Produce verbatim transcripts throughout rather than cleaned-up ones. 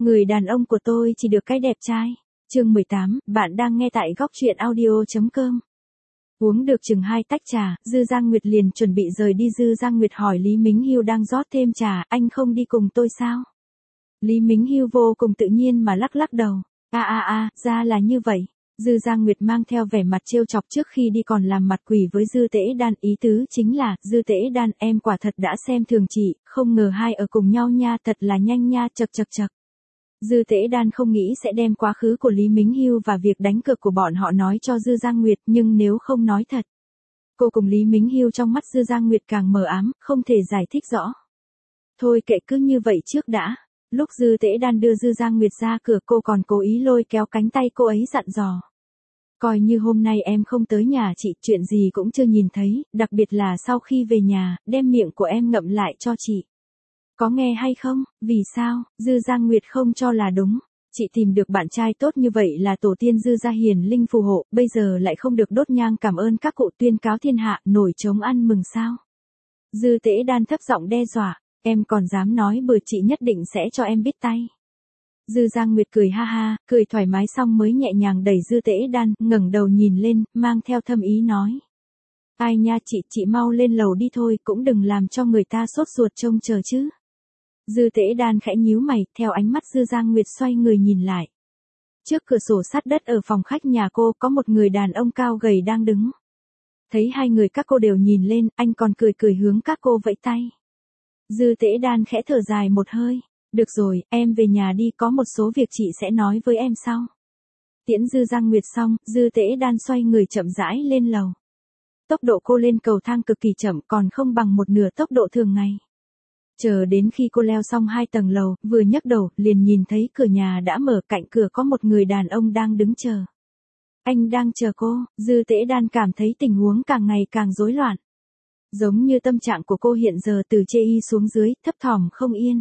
Người đàn ông của tôi chỉ được cái đẹp trai. Chương mười tám, bạn đang nghe tại góc truyện audio chấm com. Uống được chừng hai tách trà, Dư Giang Nguyệt liền chuẩn bị rời đi. Dư Giang Nguyệt hỏi Lý Mính Hiêu đang rót thêm trà, anh không đi cùng tôi sao? Lý Mính Hiêu vô cùng tự nhiên mà lắc lắc đầu. A a a, ra là như vậy. Dư Giang Nguyệt mang theo vẻ mặt trêu chọc trước khi đi còn làm mặt quỷ với Dư Tễ Đan, ý tứ chính là, Dư Tễ Đan em quả thật đã xem thường chị, không ngờ hai ở cùng nhau nha, thật là nhanh nha, chật chật chật. Dư Tễ Đan không nghĩ sẽ đem quá khứ của Lý Mính Hiêu và việc đánh cược của bọn họ nói cho Dư Giang Nguyệt, nhưng nếu không nói thật, cô cùng Lý Mính Hiêu trong mắt Dư Giang Nguyệt càng mờ ám, không thể giải thích rõ. Thôi kệ cứ như vậy trước đã. Lúc Dư Tễ Đan đưa Dư Giang Nguyệt ra cửa, cô còn cố ý lôi kéo cánh tay cô ấy dặn dò. Coi như hôm nay em không tới nhà chị, chuyện gì cũng chưa nhìn thấy, đặc biệt là sau khi về nhà, đem miệng của em ngậm lại cho chị. Có nghe hay không? Vì sao? Dư Giang Nguyệt không cho là đúng. Chị tìm được bạn trai tốt như vậy là tổ tiên Dư gia hiền linh phù hộ, bây giờ lại không được đốt nhang cảm ơn các cụ tuyên cáo thiên hạ, nổi trống ăn mừng sao? Dư Tễ Đan thấp giọng đe dọa, em còn dám nói bừa, chị nhất định sẽ cho em biết tay. Dư Giang Nguyệt cười ha ha, cười thoải mái xong mới nhẹ nhàng đẩy Dư Tễ Đan, ngẩng đầu nhìn lên, mang theo thâm ý nói. Ai nha chị, chị mau lên lầu đi thôi, cũng đừng làm cho người ta sốt ruột trông chờ chứ. Dư Tễ Đan khẽ nhíu mày, theo ánh mắt Dư Giang Nguyệt xoay người nhìn lại. Trước cửa sổ sắt đất ở phòng khách nhà cô có một người đàn ông cao gầy đang đứng. Thấy hai người các cô đều nhìn lên, anh còn cười cười hướng các cô vẫy tay. Dư Tễ Đan khẽ thở dài một hơi. Được rồi, em về nhà đi, có một số việc chị sẽ nói với em sau. Tiễn Dư Giang Nguyệt xong, Dư Tễ Đan xoay người chậm rãi lên lầu. Tốc độ cô lên cầu thang cực kỳ chậm, còn không bằng một nửa tốc độ thường ngày. Chờ đến khi cô leo xong hai tầng lầu, vừa nhấc đầu, liền nhìn thấy cửa nhà đã mở, cạnh cửa có một người đàn ông đang đứng chờ. Anh đang chờ cô. Dư Tễ Đan cảm thấy tình huống càng ngày càng rối loạn. Giống như tâm trạng của cô hiện giờ từ chê y xuống dưới, thấp thỏm không yên.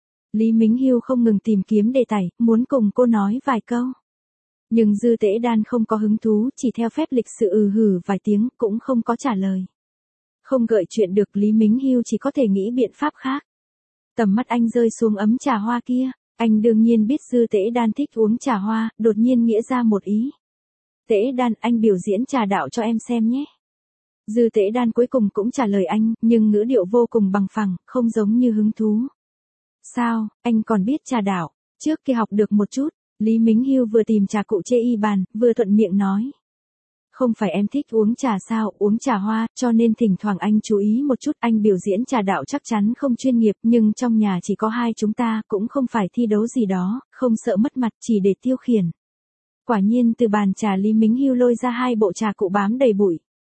Lý Mính Hiêu không ngừng tìm kiếm đề tài, muốn cùng cô nói vài câu. Nhưng Dư Tễ Đan không có hứng thú, chỉ theo phép lịch sự ừ hử vài tiếng, cũng không có trả lời. Không gợi chuyện được, Lý Mính Hiêu chỉ có thể nghĩ biện pháp khác. Tầm mắt anh rơi xuống ấm trà hoa kia, anh đương nhiên biết Dư Tễ Đan thích uống trà hoa, đột nhiên nghĩa ra một ý. Tễ Đan, anh biểu diễn trà đạo cho em xem nhé. Dư Tễ Đan cuối cùng cũng trả lời anh, nhưng ngữ điệu vô cùng bằng phẳng, không giống như hứng thú. Sao, anh còn biết trà đạo? Trước kia học được một chút. Lý Mính Hiêu vừa tìm trà cụ chê y bàn, vừa thuận miệng nói. Không phải em thích uống trà sao, uống trà hoa, cho nên thỉnh thoảng anh chú ý một chút. Anh biểu diễn trà đạo chắc chắn không chuyên nghiệp, nhưng trong nhà chỉ có hai chúng ta, cũng không phải thi đấu gì đó, không sợ mất mặt, chỉ để tiêu khiển. Quả nhiên từ bàn trà Lý Mính Hiêu lôi ra hai bộ trà cụ bám đầy bụi.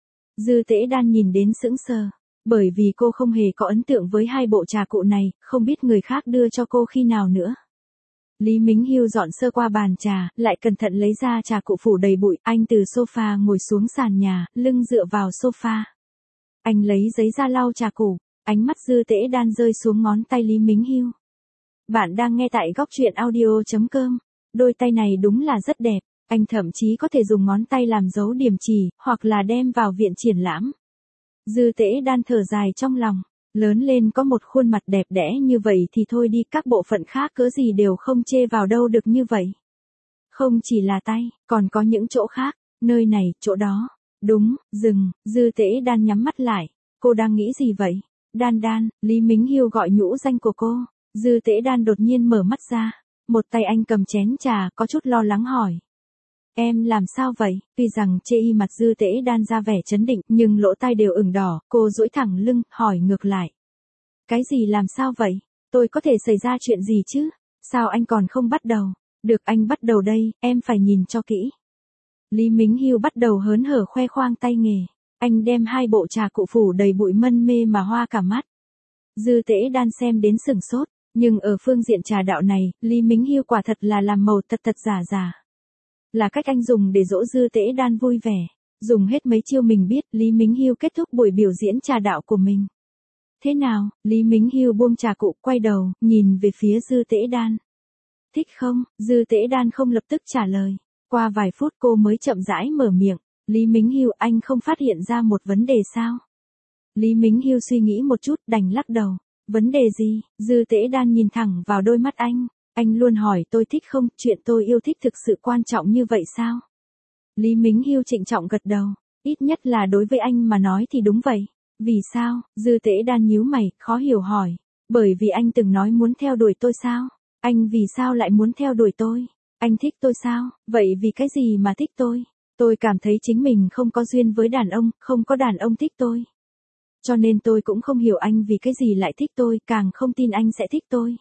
Dư Tễ Đan nhìn đến sững sờ, bởi vì cô không hề có ấn tượng với hai bộ trà cụ này, không biết người khác đưa cho cô khi nào nữa. Lý Mính Hiêu dọn sơ qua bàn trà, lại cẩn thận lấy ra trà cụ phủ đầy bụi, anh từ sofa ngồi xuống sàn nhà, lưng dựa vào sofa. Anh lấy giấy ra lau trà cụ, ánh mắt Dư Tễ Đan rơi xuống ngón tay Lý Mính Hiêu. Bạn đang nghe tại góc truyện audio chấm com. Đôi tay này đúng là rất đẹp, anh thậm chí có thể dùng ngón tay làm dấu điểm chỉ, hoặc là đem vào viện triển lãm. Dư Tễ Đan thở dài trong lòng. Lớn lên có một khuôn mặt đẹp đẽ như vậy thì thôi đi, các bộ phận khác cỡ gì đều không chê vào đâu được như vậy. Không chỉ là tay, còn có những chỗ khác, nơi này, chỗ đó. Đúng, rừng. Dư Tễ Đan nhắm mắt lại. Cô đang nghĩ gì vậy? Đan Đan, Lý Mính Hiêu gọi nhũ danh của cô. Dư Tễ Đan đột nhiên mở mắt ra. Một tay anh cầm chén trà, có chút lo lắng hỏi. Em làm sao vậy? Tuy rằng chê y mặt Dư Tễ Đan ra vẻ trấn định, nhưng lỗ tai đều ửng đỏ, cô duỗi thẳng lưng, hỏi ngược lại. Cái gì làm sao vậy? Tôi có thể xảy ra chuyện gì chứ? Sao anh còn không bắt đầu? Được, anh bắt đầu đây, em phải nhìn cho kỹ. Lý Mính Hiêu bắt đầu hớn hở khoe khoang tay nghề. Anh đem hai bộ trà cụ phủ đầy bụi mân mê mà hoa cả mắt. Dư Tễ Đan xem đến sửng sốt, nhưng ở phương diện trà đạo này, Lý Mính Hiêu quả thật là làm màu thật thật giả giả. Là cách anh dùng để dỗ Dư Tễ Đan vui vẻ. Dùng hết mấy chiêu mình biết, Lý Mính Hiêu kết thúc buổi biểu diễn trà đạo của mình. Thế nào? Lý Mính Hiêu buông trà cụ, quay đầu, nhìn về phía Dư Tễ Đan. Thích không? Dư Tễ Đan không lập tức trả lời. Qua vài phút cô mới chậm rãi mở miệng. Lý Mính Hiêu, anh không phát hiện ra một vấn đề sao? Lý Mính Hiêu suy nghĩ một chút, đành lắc đầu. Vấn đề gì? Dư Tễ Đan nhìn thẳng vào đôi mắt anh. Anh luôn hỏi tôi thích không, chuyện tôi yêu thích thực sự quan trọng như vậy sao? Lý Mính Hiêu trịnh trọng gật đầu, ít nhất là đối với anh mà nói thì đúng vậy. Vì sao? Dư Tế Đan nhíu mày, khó hiểu hỏi. Bởi vì anh từng nói muốn theo đuổi tôi sao? Anh vì sao lại muốn theo đuổi tôi? Anh thích tôi sao? Vậy vì cái gì mà thích tôi? Tôi cảm thấy chính mình không có duyên với đàn ông, không có đàn ông thích tôi. Cho nên tôi cũng không hiểu anh vì cái gì lại thích tôi, càng không tin anh sẽ thích tôi.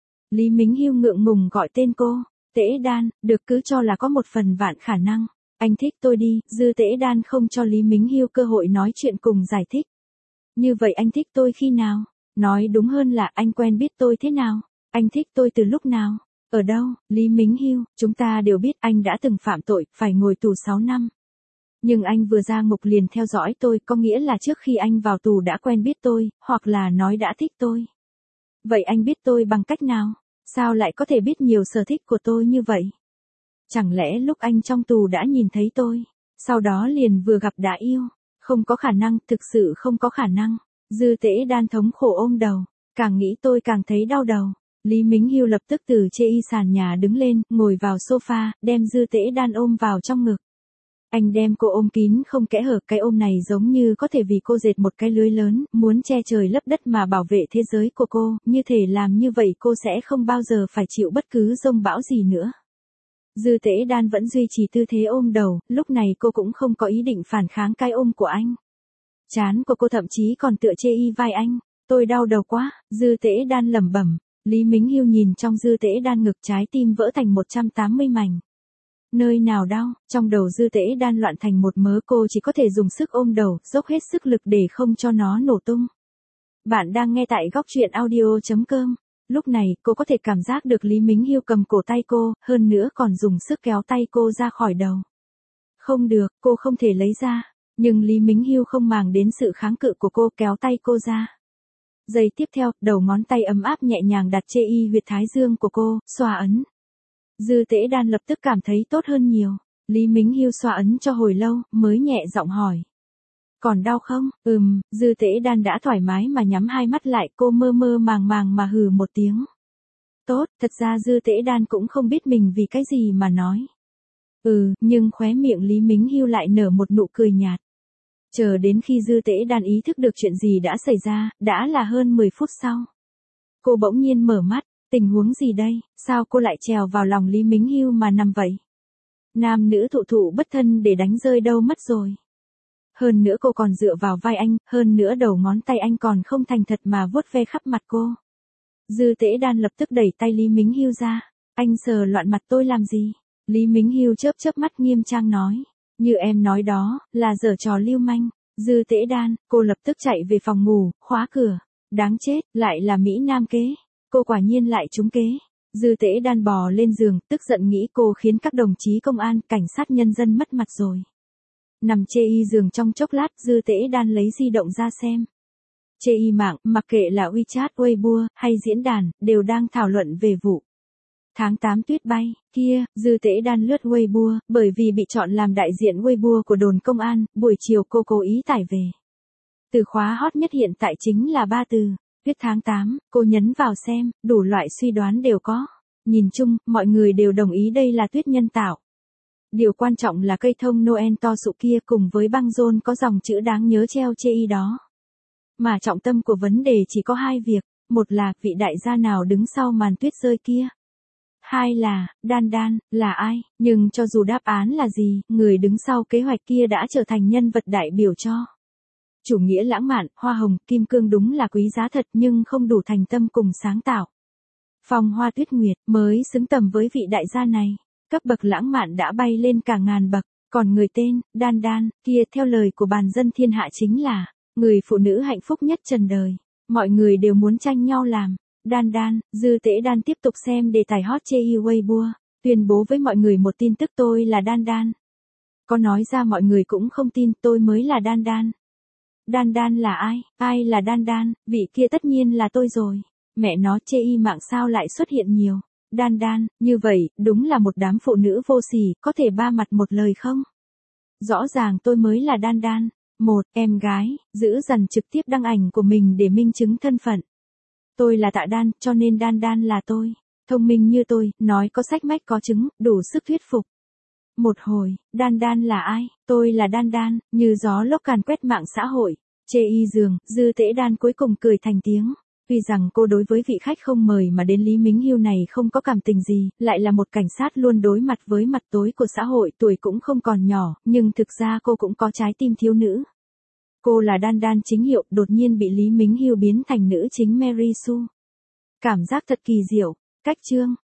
Lý Mính Hiêu ngượng ngùng gọi tên cô. Tế Đan, được, cứ cho là có một phần vạn khả năng. Anh thích tôi đi. Dư Tế Đan không cho Lý Mính Hiêu cơ hội nói chuyện cùng giải thích. Như vậy anh thích tôi khi nào? Nói đúng hơn là anh quen biết tôi thế nào? Anh thích tôi từ lúc nào? Ở đâu? Lý Mính Hiêu, chúng ta đều biết anh đã từng phạm tội, phải ngồi tù sáu năm. Nhưng anh vừa ra ngục liền theo dõi tôi, có nghĩa là trước khi anh vào tù đã quen biết tôi, hoặc là nói đã thích tôi. Vậy anh biết tôi bằng cách nào? Sao lại có thể biết nhiều sở thích của tôi như vậy? Chẳng lẽ lúc anh trong tù đã nhìn thấy tôi, sau đó liền vừa gặp đã yêu? Không có khả năng, thực sự không có khả năng. Dư Tế Đan thống khổ ôm đầu, càng nghĩ tôi càng thấy đau đầu. Lý Mính Hiêu lập tức từ chê y sàn nhà đứng lên, ngồi vào sofa, đem Dư Tế Đan ôm vào trong ngực. Anh đem cô ôm kín không kẽ hở, cái ôm này giống như có thể vì cô dệt một cái lưới lớn, muốn che trời lấp đất mà bảo vệ thế giới của cô, như thể làm như vậy cô sẽ không bao giờ phải chịu bất cứ dông bão gì nữa. Dư Tế Đan vẫn duy trì tư thế ôm đầu, lúc này cô cũng không có ý định phản kháng cái ôm của anh. Trán của cô thậm chí còn tựa chê y vai anh. Tôi đau đầu quá, Dư Tế Đan lẩm bẩm. Lý Mính Hiêu nhìn trong Dư Tế Đan ngực, trái tim vỡ thành một trăm tám mươi mảnh. Nơi nào đau? Trong đầu Dư Tế Đan loạn thành một mớ, cô chỉ có thể dùng sức ôm đầu, dốc hết sức lực để không cho nó nổ tung. Bạn đang nghe tại góc truyện audio chấm com. Lúc này, cô có thể cảm giác được Lý Mính Hiêu cầm cổ tay cô, hơn nữa còn dùng sức kéo tay cô ra khỏi đầu. Không được, cô không thể lấy ra. Nhưng Lý Mính Hiêu không màng đến sự kháng cự của cô, kéo tay cô ra. Giây tiếp theo, đầu ngón tay ấm áp nhẹ nhàng đặt chê y huyệt thái dương của cô, xoa ấn. Dư Tế Đan lập tức cảm thấy tốt hơn nhiều. Lý Mính Hiêu xoa ấn cho hồi lâu, mới nhẹ giọng hỏi. Còn đau không? Ừm, Dư Tế Đan đã thoải mái mà nhắm hai mắt lại, cô mơ mơ màng màng mà hừ một tiếng. Tốt, thật ra Dư Tế Đan cũng không biết mình vì cái gì mà nói. Ừ, nhưng khóe miệng Lý Mính Hiêu lại nở một nụ cười nhạt. Chờ đến khi Dư Tế Đan ý thức được chuyện gì đã xảy ra, đã là hơn mười phút sau. Cô bỗng nhiên mở mắt, tình huống gì đây, sao cô lại trèo vào lòng Lý Mính Hiêu mà nằm vậy? Nam nữ thụ thụ bất thân để đánh rơi đâu mất rồi. Hơn nữa cô còn dựa vào vai anh, hơn nữa đầu ngón tay anh còn không thành thật mà vuốt ve khắp mặt cô. Dư Tế Đan lập tức đẩy tay Lý Mính Hiêu ra. Anh sờ loạn mặt tôi làm gì? Lý Mính Hiêu chớp chớp mắt nghiêm trang nói. Như em nói đó, là giở trò lưu manh. Dư Tế Đan, cô lập tức chạy về phòng ngủ, khóa cửa. Đáng chết, lại là Mỹ Nam kế. Cô quả nhiên lại trúng kế. Dư Tế Đan bò lên giường, tức giận nghĩ cô khiến các đồng chí công an, cảnh sát nhân dân mất mặt rồi. Nằm chê y giường trong chốc lát, Dư Tế Đan lấy di động ra xem. Chê y mạng, mặc kệ là WeChat, Weibo, hay diễn đàn, đều đang thảo luận về vụ tháng tám tuyết bay, kia, Dư Tế Đan lướt Weibo, bởi vì bị chọn làm đại diện Weibo của đồn công an, buổi chiều cô cố ý tải về. Từ khóa hot nhất hiện tại chính là ba từ, tuyết tháng tám, cô nhấn vào xem, đủ loại suy đoán đều có. Nhìn chung, mọi người đều đồng ý đây là tuyết nhân tạo. Điều quan trọng là cây thông Noel to sụ kia cùng với băng rôn có dòng chữ đáng nhớ treo chê y đó. Mà trọng tâm của vấn đề chỉ có hai việc, một là vị đại gia nào đứng sau màn tuyết rơi kia. Hai là, Đan Đan, là ai, nhưng cho dù đáp án là gì, người đứng sau kế hoạch kia đã trở thành nhân vật đại biểu cho chủ nghĩa lãng mạn, hoa hồng, kim cương đúng là quý giá thật nhưng không đủ thành tâm cùng sáng tạo. Phong Hoa Tuyết Nguyệt mới xứng tầm với vị đại gia này, cấp bậc lãng mạn đã bay lên cả ngàn bậc, còn người tên, Đan Đan, kia theo lời của bàn dân thiên hạ chính là, người phụ nữ hạnh phúc nhất trần đời, mọi người đều muốn tranh nhau làm. Đan Đan, Dư Tế Đan tiếp tục xem đề tài hot chê y Weibo, tuyên bố với mọi người một tin tức tôi là Đan Đan. Có nói ra mọi người cũng không tin tôi mới là Đan Đan. Đan Đan là ai? Ai là Đan Đan? Vị kia tất nhiên là tôi rồi. Mẹ nó chê y mạng sao lại xuất hiện nhiều. Đan Đan, như vậy, đúng là một đám phụ nữ vô sỉ, có thể ba mặt một lời không? Rõ ràng tôi mới là Đan Đan. Một, em gái, giữ dằn trực tiếp đăng ảnh của mình để minh chứng thân phận. Tôi là Tạ Đan, cho nên Đan Đan là tôi. thông minh như tôi, nói có sách mách có chứng, đủ sức thuyết phục. Một hồi, Đan Đan là ai? Tôi là Đan Đan, như gió lốc càn quét mạng xã hội. Chê y giường, Dư Tễ Đan cuối cùng cười thành tiếng. Tuy rằng cô đối với vị khách không mời mà đến Lý Mính Hiêu này không có cảm tình gì, lại là một cảnh sát luôn đối mặt với mặt tối của xã hội, tuổi cũng không còn nhỏ, nhưng thực ra cô cũng có trái tim thiếu nữ. Cô là Đan Đan chính hiệu, đột nhiên bị Lý Mính Hiêu biến thành nữ chính Mary Sue. Cảm giác thật kỳ diệu. Cách chương.